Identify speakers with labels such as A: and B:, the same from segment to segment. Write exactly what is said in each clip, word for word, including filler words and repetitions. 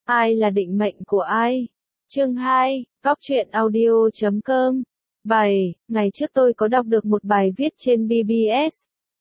A: Ai là định mệnh của ai? Chương hai, Góc truyện audio chấm com. bảy. Ngày trước tôi có đọc được một bài viết trên bê bê ét.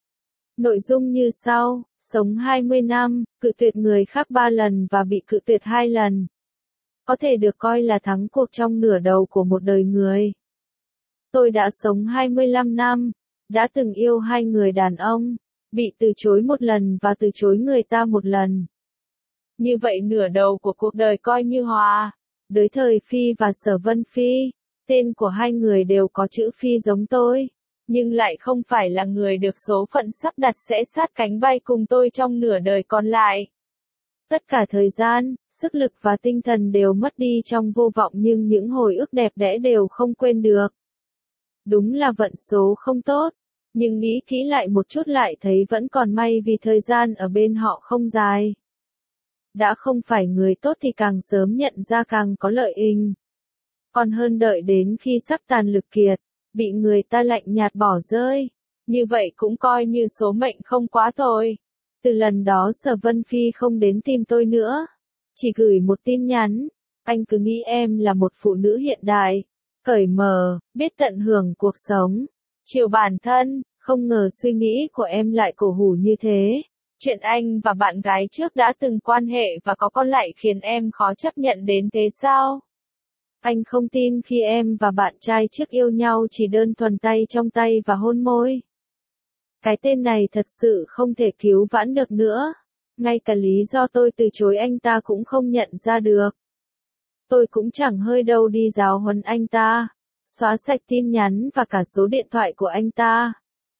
A: Nội dung như sau: sống hai mươi năm, cự tuyệt người khác ba lần và bị cự tuyệt hai lần. Có thể được coi là thắng cuộc trong nửa đầu của một đời người. Tôi đã sống hai mươi lăm năm, đã từng yêu hai người đàn ông, bị từ chối một lần và từ chối người ta một lần. Như vậy nửa đầu của cuộc đời coi như hòa. Đới Thời Phi và Sở Vân Phi, tên của hai người đều có chữ Phi giống tôi, nhưng lại không phải là người được số phận sắp đặt sẽ sát cánh bay cùng tôi trong nửa đời còn lại. Tất cả thời gian, sức lực và tinh thần đều mất đi trong vô vọng, nhưng những hồi ức đẹp đẽ đều không quên được. Đúng là vận số không tốt, nhưng nghĩ kỹ lại một chút lại thấy vẫn còn may vì thời gian ở bên họ không dài. Đã không phải người tốt thì càng sớm nhận ra càng có lợi ích. Còn hơn đợi đến khi sắp tàn lực kiệt, bị người ta lạnh nhạt bỏ rơi. Như vậy cũng coi như số mệnh không quá thôi. Từ lần đó Sở Vân Phi không đến tìm tôi nữa. Chỉ gửi một tin nhắn: anh cứ nghĩ em là một phụ nữ hiện đại, cởi mở, biết tận hưởng cuộc sống, chiều bản thân, không ngờ suy nghĩ của em lại cổ hủ như thế. Chuyện anh và bạn gái trước đã từng quan hệ và có con lại khiến em khó chấp nhận đến thế sao? Anh không tin khi em và bạn trai trước yêu nhau chỉ đơn thuần tay trong tay và hôn môi. Cái tên này thật sự không thể cứu vãn được nữa. Ngay cả lý do tôi từ chối anh ta cũng không nhận ra được. Tôi cũng chẳng hơi đâu đi giáo huấn anh ta, xóa sạch tin nhắn và cả số điện thoại của anh ta.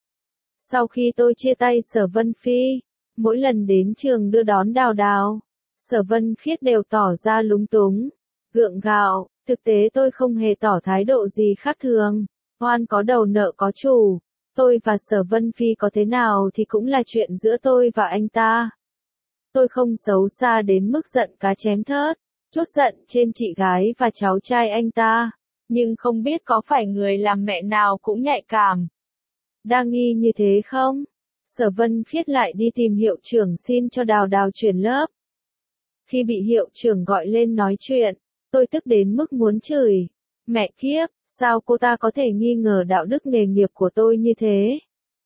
A: Sau khi tôi chia tay Sở Vân Phi, mỗi lần đến trường đưa đón Đào Đào, Sở Vân Khiết đều tỏ ra lúng túng, gượng gạo. Thực tế tôi không hề tỏ thái độ gì khác thường. Oan có đầu nợ có chủ. Tôi và Sở Vân Phi có thế nào thì cũng là chuyện giữa tôi và anh ta. Tôi không xấu xa đến mức giận cá chém thớt, trút giận trên chị gái và cháu trai anh ta. Nhưng không biết có phải người làm mẹ nào cũng nhạy cảm. Đang nghi như thế không? Sở Vân Khiết lại đi tìm hiệu trưởng xin cho Đào Đào chuyển lớp. Khi bị hiệu trưởng gọi lên nói chuyện, tôi tức đến mức muốn chửi. Mẹ kiếp, sao cô ta có thể nghi ngờ đạo đức nghề nghiệp của tôi như thế?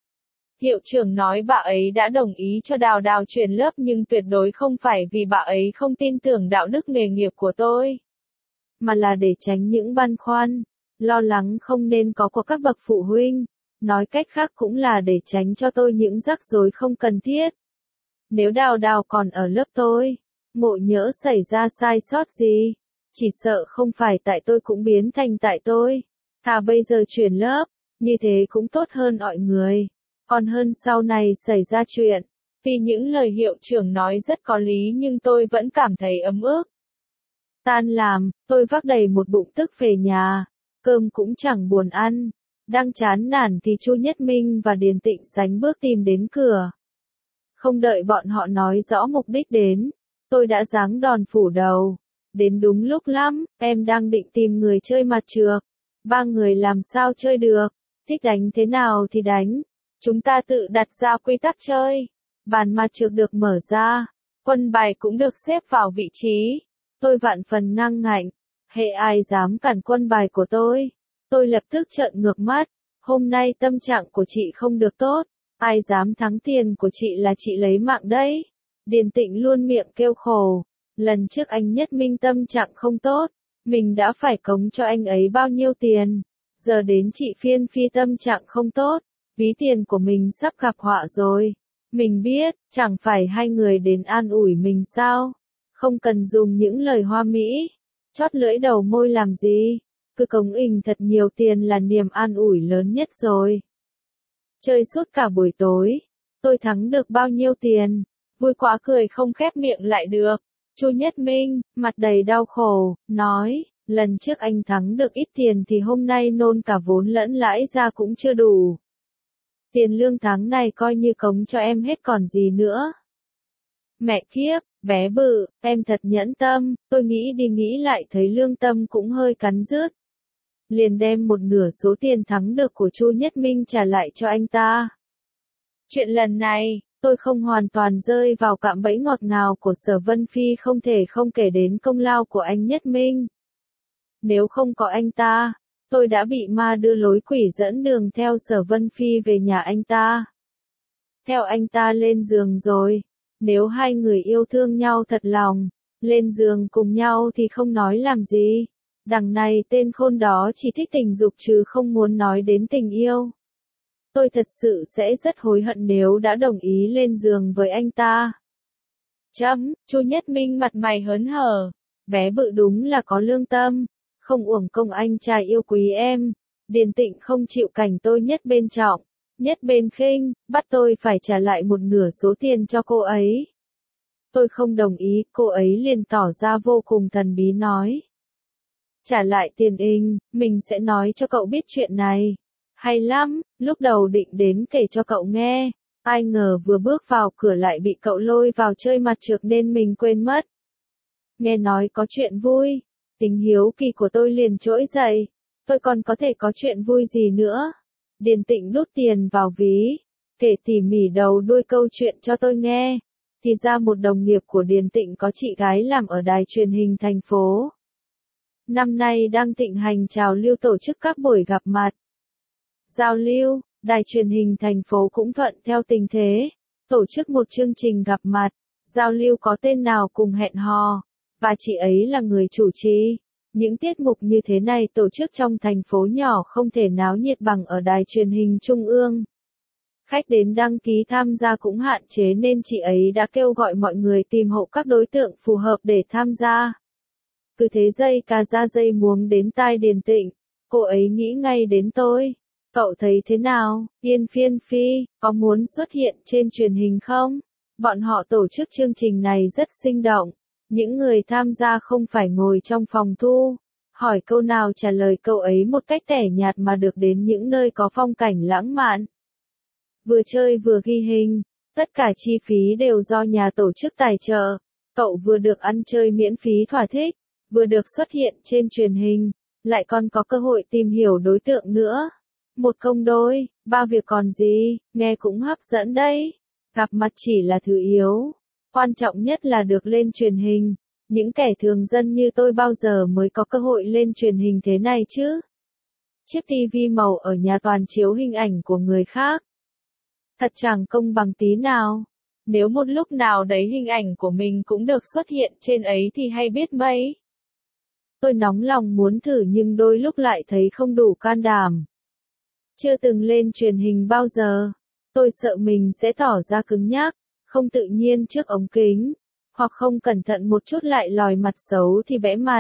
A: Hiệu trưởng nói bà ấy đã đồng ý cho Đào Đào chuyển lớp nhưng tuyệt đối không phải vì bà ấy không tin tưởng đạo đức nghề nghiệp của tôi, mà là để tránh những băn khoăn, lo lắng không nên có của các bậc phụ huynh. Nói cách khác cũng là để tránh cho tôi những rắc rối không cần thiết. Nếu Đào Đào còn ở lớp tôi, ngộ nhỡ xảy ra sai sót gì, chỉ sợ không phải tại tôi cũng biến thành tại tôi. Thà bây giờ chuyển lớp, như thế cũng tốt hơn mọi người. Còn hơn sau này xảy ra chuyện. Vì những lời hiệu trưởng nói rất có lý nhưng tôi vẫn cảm thấy ấm ức. Tan làm, tôi vác đầy một bụng tức về nhà. Cơm cũng chẳng buồn ăn. Đang chán nản thì Chu Nhất Minh và Điền Tịnh Sánh bước tìm đến cửa. Không đợi bọn họ nói rõ mục đích đến, tôi đã giáng đòn phủ đầu. Đến đúng lúc lắm, em đang định tìm người chơi mặt trược. Ba người làm sao chơi được, thích đánh thế nào thì đánh. Chúng ta tự đặt ra quy tắc chơi. Bàn mặt trược được mở ra, quân bài cũng được xếp vào vị trí. Tôi vạn phần ngang ngạnh, hễ ai dám cản quân bài của tôi, tôi lập tức trợn ngược mắt. Hôm nay tâm trạng của chị không được tốt, ai dám thắng tiền của chị là chị lấy mạng đấy. Điền Tịnh luôn miệng kêu khổ. Lần trước anh Nhất Minh tâm trạng không tốt, mình đã phải cống cho anh ấy bao nhiêu tiền. Giờ đến chị Phiên Phi tâm trạng không tốt, ví tiền của mình sắp gặp họa rồi. Mình biết, chẳng phải hai người đến an ủi mình sao? Không cần dùng những lời hoa mỹ, chót lưỡi đầu môi làm gì? Cứ cống ình thật nhiều tiền là niềm an ủi lớn nhất rồi. Chơi suốt cả buổi tối, tôi thắng được bao nhiêu tiền? Vui quá cười không khép miệng lại được. Chu Nhất Minh, mặt đầy đau khổ, nói, lần trước anh thắng được ít tiền thì hôm nay nôn cả vốn lẫn lãi ra cũng chưa đủ. Tiền lương tháng này coi như cống cho em hết còn gì nữa. Mẹ kiếp, bé bự, em thật nhẫn tâm, tôi nghĩ đi nghĩ lại thấy lương tâm cũng hơi cắn rứt. Liền đem một nửa số tiền thắng được của Chu Nhất Minh trả lại cho anh ta. Chuyện lần này, Tôi không hoàn toàn rơi vào cạm bẫy ngọt ngào của Sở Vân Phi, không thể không kể đến công lao của anh Nhất Minh. Nếu không có anh ta, tôi đã bị ma đưa lối quỷ dẫn đường theo Sở Vân Phi về nhà anh ta. Theo anh ta lên giường rồi. Nếu hai người yêu thương nhau thật lòng, lên giường cùng nhau thì không nói làm gì. Đằng này tên khôn đó chỉ thích tình dục chứ không muốn nói đến tình yêu. Tôi thật sự sẽ rất hối hận nếu đã đồng ý lên giường với anh ta. Chấm, Chu Nhất Minh mặt mày hớn hở. Bé bự đúng là có lương tâm. Không uổng công anh trai yêu quý em. Điền Tịnh không chịu cảnh tôi nhất bên trọng, nhất bên khinh, bắt tôi phải trả lại một nửa số tiền cho cô ấy. Tôi không đồng ý, cô ấy liền tỏ ra vô cùng thần bí nói. Trả lại tiền inh, mình sẽ nói cho cậu biết chuyện này. Hay lắm, lúc đầu định đến kể cho cậu nghe, ai ngờ vừa bước vào cửa lại bị cậu lôi vào chơi mặt trược nên mình quên mất. Nghe nói có chuyện vui, tính hiếu kỳ của tôi liền trỗi dậy, tôi còn có thể có chuyện vui gì nữa. Điền Tịnh đút tiền vào ví, kể tỉ mỉ đầu đuôi câu chuyện cho tôi nghe. Thì ra một đồng nghiệp của Điền Tịnh có chị gái làm ở đài truyền hình thành phố. Năm nay đang thịnh hành trào lưu tổ chức các buổi gặp mặt, giao lưu, đài truyền hình thành phố cũng thuận theo tình thế, tổ chức một chương trình gặp mặt, giao lưu có tên nào cùng hẹn hò, và chị ấy là người chủ trì. Những tiết mục như thế này tổ chức trong thành phố nhỏ không thể náo nhiệt bằng ở đài truyền hình trung ương. Khách đến đăng ký tham gia cũng hạn chế nên chị ấy đã kêu gọi mọi người tìm hộ các đối tượng phù hợp để tham gia. Cứ thế dây cà ra dây muống đến tai Điền Tịnh, cô ấy nghĩ ngay đến tôi. Cậu thấy thế nào, Yên Phiên Phi, có muốn xuất hiện trên truyền hình không? Bọn họ tổ chức chương trình này rất sinh động. Những người tham gia không phải ngồi trong phòng thu, hỏi câu nào trả lời câu ấy một cách tẻ nhạt mà được đến những nơi có phong cảnh lãng mạn. Vừa chơi vừa ghi hình, tất cả chi phí đều do nhà tổ chức tài trợ. Cậu vừa được ăn chơi miễn phí thỏa thích, vừa được xuất hiện trên truyền hình, lại còn có cơ hội tìm hiểu đối tượng nữa. Một công đôi, ba việc còn gì, nghe cũng hấp dẫn đấy. Gặp mặt chỉ là thứ yếu, quan trọng nhất là được lên truyền hình. Những kẻ thường dân như tôi bao giờ mới có cơ hội lên truyền hình thế này chứ? Chiếc tivi màu ở nhà toàn chiếu hình ảnh của người khác. Thật chẳng công bằng tí nào. Nếu một lúc nào đấy hình ảnh của mình cũng được xuất hiện trên ấy thì hay biết mấy. Tôi nóng lòng muốn thử nhưng đôi lúc lại thấy không đủ can đảm. Chưa từng lên truyền hình bao giờ. Tôi sợ mình sẽ tỏ ra cứng nhắc, không tự nhiên trước ống kính, hoặc không cẩn thận một chút lại lòi mặt xấu thì bẽ mặt.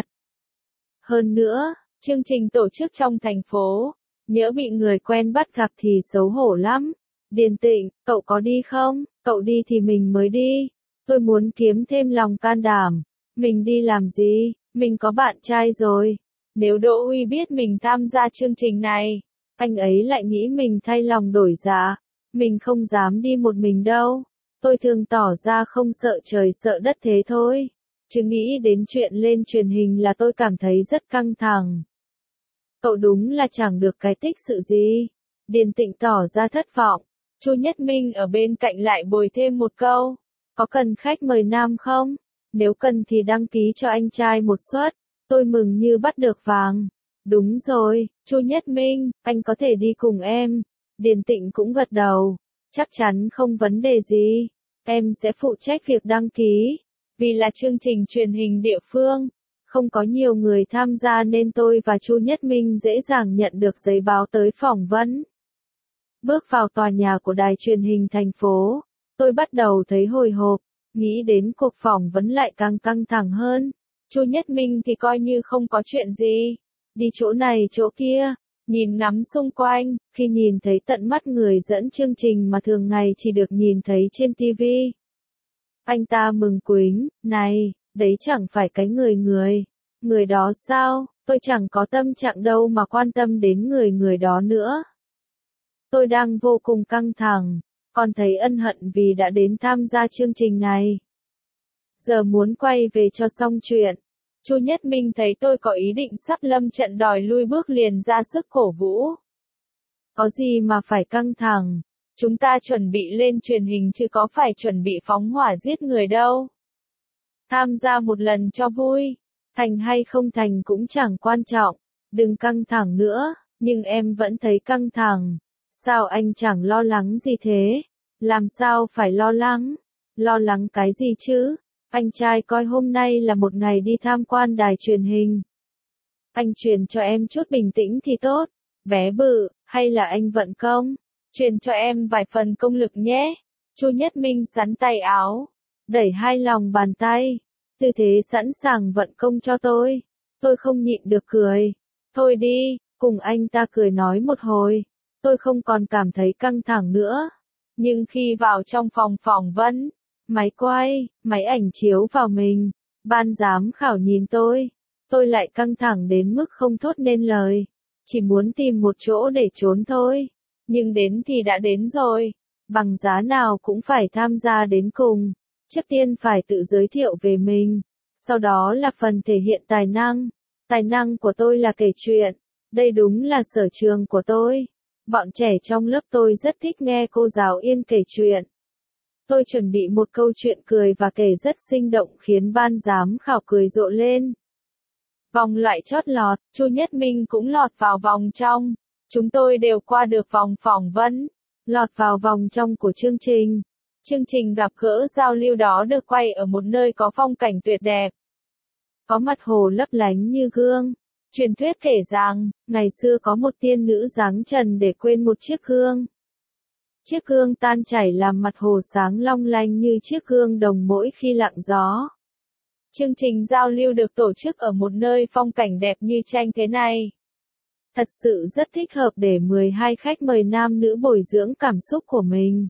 A: Hơn nữa, chương trình tổ chức trong thành phố, nhỡ bị người quen bắt gặp thì xấu hổ lắm. Điền Tịnh, cậu có đi không? Cậu đi thì mình mới đi. Tôi muốn kiếm thêm lòng can đảm. Mình đi làm gì? Mình có bạn trai rồi. Nếu Đỗ Uy biết mình tham gia chương trình này, anh ấy lại nghĩ mình thay lòng đổi dạ. Mình không dám đi một mình đâu. Tôi thường tỏ ra không sợ trời sợ đất thế thôi. Chứ nghĩ đến chuyện lên truyền hình là tôi cảm thấy rất căng thẳng. Cậu đúng là chẳng được cái tích sự gì. Điền Tịnh tỏ ra thất vọng. Chu Nhất Minh ở bên cạnh lại bồi thêm một câu. Có cần khách mời nam không? Nếu cần thì đăng ký cho anh trai một suất. Tôi mừng như bắt được vàng. Đúng rồi, Chu Nhất Minh, anh có thể đi cùng em. Điền Tịnh cũng gật đầu. Chắc chắn không vấn đề gì. Em sẽ phụ trách việc đăng ký. Vì là chương trình truyền hình địa phương, không có nhiều người tham gia nên tôi và Chu Nhất Minh dễ dàng nhận được giấy báo tới phỏng vấn. Bước vào tòa nhà của đài truyền hình thành phố, tôi bắt đầu thấy hồi hộp, nghĩ đến cuộc phỏng vấn lại càng căng thẳng hơn. Chu Nhất Minh thì coi như không có chuyện gì, đi chỗ này chỗ kia, nhìn ngắm xung quanh, khi nhìn thấy tận mắt người dẫn chương trình mà thường ngày chỉ được nhìn thấy trên tivi. Anh ta mừng quính, này, đấy chẳng phải cái người người, người đó sao, tôi chẳng có tâm trạng đâu mà quan tâm đến người người đó nữa. Tôi đang vô cùng căng thẳng, còn thấy ân hận vì đã đến tham gia chương trình này. Giờ muốn quay về cho xong chuyện. Chu Nhất Minh thấy tôi có ý định sắp lâm trận đòi lui bước liền ra sức cổ vũ. Có gì mà phải căng thẳng, Chúng ta chuẩn bị lên truyền hình chứ có phải chuẩn bị phóng hỏa giết người đâu. Tham gia một lần cho vui, thành hay không thành cũng chẳng quan trọng, đừng căng thẳng nữa, nhưng em vẫn thấy căng thẳng. Sao anh chẳng lo lắng gì thế? Làm sao phải lo lắng? Lo lắng cái gì chứ? Anh trai coi hôm nay là một ngày đi tham quan đài truyền hình. Anh truyền cho em chút bình tĩnh thì tốt, bé bự, hay là anh vận công? Truyền cho em vài phần công lực nhé. Chu Nhất Minh sắn tay áo, đẩy hai lòng bàn tay, tư thế sẵn sàng vận công cho tôi. Tôi không nhịn được cười. Thôi đi, cùng anh ta cười nói một hồi. Tôi không còn cảm thấy căng thẳng nữa. Nhưng khi vào trong phòng phỏng vấn, máy quay, máy ảnh chiếu vào mình, ban giám khảo nhìn tôi, tôi lại căng thẳng đến mức không thốt nên lời. Chỉ muốn tìm một chỗ để trốn thôi. Nhưng đến thì đã đến rồi. Bằng giá nào cũng phải tham gia đến cùng. Trước tiên phải tự giới thiệu về mình. Sau đó là phần thể hiện tài năng. Tài năng của tôi là kể chuyện. Đây đúng là sở trường của tôi. Bọn trẻ trong lớp tôi rất thích nghe cô giáo Yên kể chuyện. Tôi chuẩn bị một câu chuyện cười và kể rất sinh động khiến ban giám khảo cười rộ lên. Vòng loại chót lọt, Chu Nhất Minh cũng lọt vào vòng trong. Chúng tôi đều qua được vòng phỏng vấn, lọt vào vòng trong của chương trình. Chương trình gặp gỡ giao lưu đó được quay ở một nơi có phong cảnh tuyệt đẹp. Có mặt hồ lấp lánh như gương. Truyền thuyết kể rằng, ngày xưa có một tiên nữ giáng trần để quên một chiếc gương. Chiếc gương tan chảy làm mặt hồ sáng long lanh như chiếc gương đồng mỗi khi lặng gió. Chương trình giao lưu được tổ chức ở một nơi phong cảnh đẹp như tranh thế này. Thật sự rất thích hợp để mười hai khách mời nam nữ bồi dưỡng cảm xúc của mình.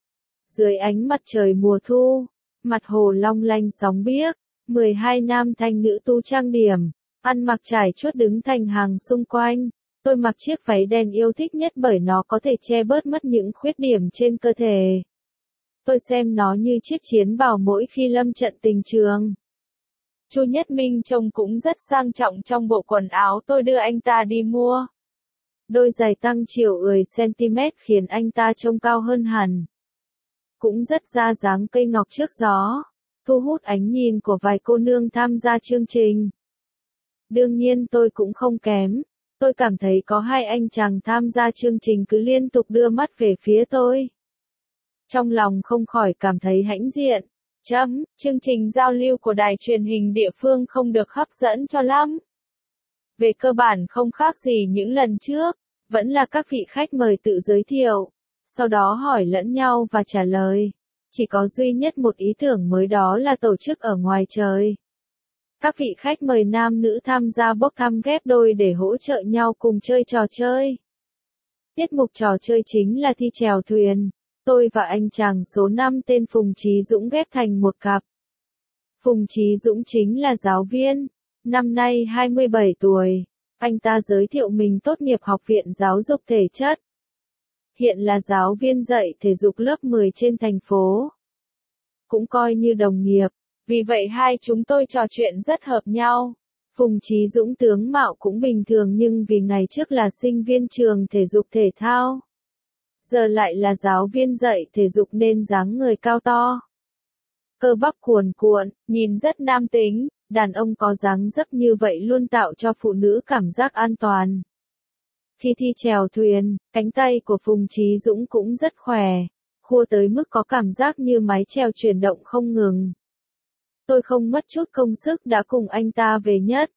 A: Dưới ánh mặt trời mùa thu, mặt hồ long lanh sóng biếc, mười hai nam thanh nữ tu trang điểm, ăn mặc trải chuốt đứng thành hàng xung quanh. Tôi mặc chiếc váy đen yêu thích nhất bởi nó có thể che bớt mất những khuyết điểm trên cơ thể. Tôi xem nó như chiếc chiến bào mỗi khi lâm trận tình trường. Chu Nhất Minh trông cũng rất sang trọng trong bộ quần áo tôi đưa anh ta đi mua. Đôi giày tăng chiều mười xăng-ti-mét khiến anh ta trông cao hơn hẳn. Cũng rất ra dáng cây ngọc trước gió, thu hút ánh nhìn của vài cô nương tham gia chương trình. Đương nhiên tôi cũng không kém. Tôi cảm thấy có hai anh chàng tham gia chương trình cứ liên tục đưa mắt về phía tôi. Trong lòng không khỏi cảm thấy hãnh diện. Chấm, chương trình giao lưu của đài truyền hình địa phương không được hấp dẫn cho lắm. Về cơ bản không khác gì những lần trước, vẫn là các vị khách mời tự giới thiệu, sau đó hỏi lẫn nhau và trả lời. Chỉ có duy nhất một ý tưởng mới đó là tổ chức ở ngoài trời. Các vị khách mời nam nữ tham gia bốc thăm ghép đôi để hỗ trợ nhau cùng chơi trò chơi. Tiết mục trò chơi chính là thi chèo thuyền. Tôi và anh chàng số năm tên Phùng Chí Dũng ghép thành một cặp. Phùng Chí Dũng chính là giáo viên, năm nay hai mươi bảy tuổi. Anh ta giới thiệu mình tốt nghiệp Học viện Giáo dục Thể chất. Hiện là giáo viên dạy thể dục lớp mười trên thành phố. Cũng coi như đồng nghiệp, vì vậy hai chúng tôi trò chuyện rất hợp nhau. Phùng Chí Dũng tướng mạo cũng bình thường nhưng vì ngày trước là sinh viên trường thể dục thể thao. Giờ lại là giáo viên dạy thể dục nên dáng người cao to. Cơ bắp cuồn cuộn, nhìn rất nam tính, đàn ông có dáng dấp như vậy luôn tạo cho phụ nữ cảm giác an toàn. Khi thi chèo thuyền, cánh tay của Phùng Chí Dũng cũng rất khỏe, khua tới mức có cảm giác như máy chèo chuyển động không ngừng. Tôi không mất chút công sức đã cùng anh ta về nhất.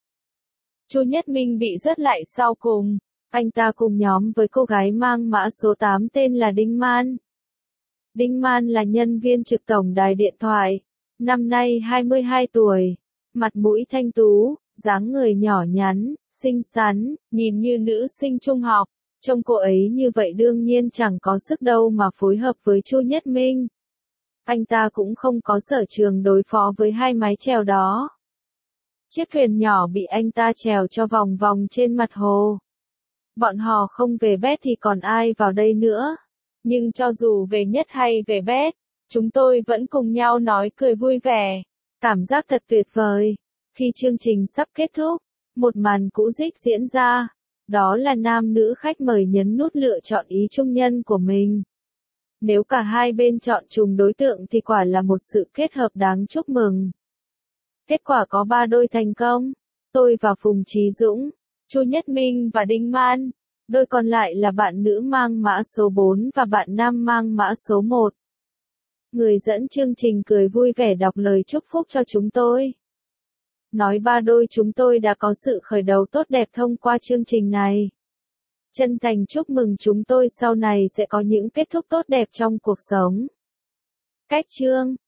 A: Chu Nhất Minh bị rớt lại sau cùng. Anh ta cùng nhóm với cô gái mang mã số tám tên là Đinh Man. Đinh Man là nhân viên trực tổng đài điện thoại. Năm nay hai mươi hai tuổi. Mặt mũi thanh tú, dáng người nhỏ nhắn, xinh xắn, nhìn như nữ sinh trung học. Trông cô ấy như vậy đương nhiên chẳng có sức đâu mà phối hợp với Chu Nhất Minh. Anh ta cũng không có sở trường đối phó với hai mái chèo đó. Chiếc thuyền nhỏ bị anh ta chèo cho vòng vòng trên mặt hồ. Bọn họ không về bét thì còn ai vào đây nữa. Nhưng cho dù về nhất hay về bét, chúng tôi vẫn cùng nhau nói cười vui vẻ. Cảm giác thật tuyệt vời. Khi chương trình sắp kết thúc, một màn cũ dích diễn ra. Đó là nam nữ khách mời nhấn nút lựa chọn ý trung nhân của mình. Nếu cả hai bên chọn trùng đối tượng thì quả là một sự kết hợp đáng chúc mừng. Kết quả có ba đôi thành công. Tôi và Phùng Chí Dũng, Chu Nhất Minh và Đinh Man. Đôi còn lại là bạn nữ mang mã số bốn và bạn nam mang mã số một. Người dẫn chương trình cười vui vẻ đọc lời chúc phúc cho chúng tôi. Nói ba đôi chúng tôi đã có sự khởi đầu tốt đẹp thông qua chương trình này. Chân thành chúc mừng chúng tôi sau này sẽ có những kết thúc tốt đẹp trong cuộc sống. Cách chương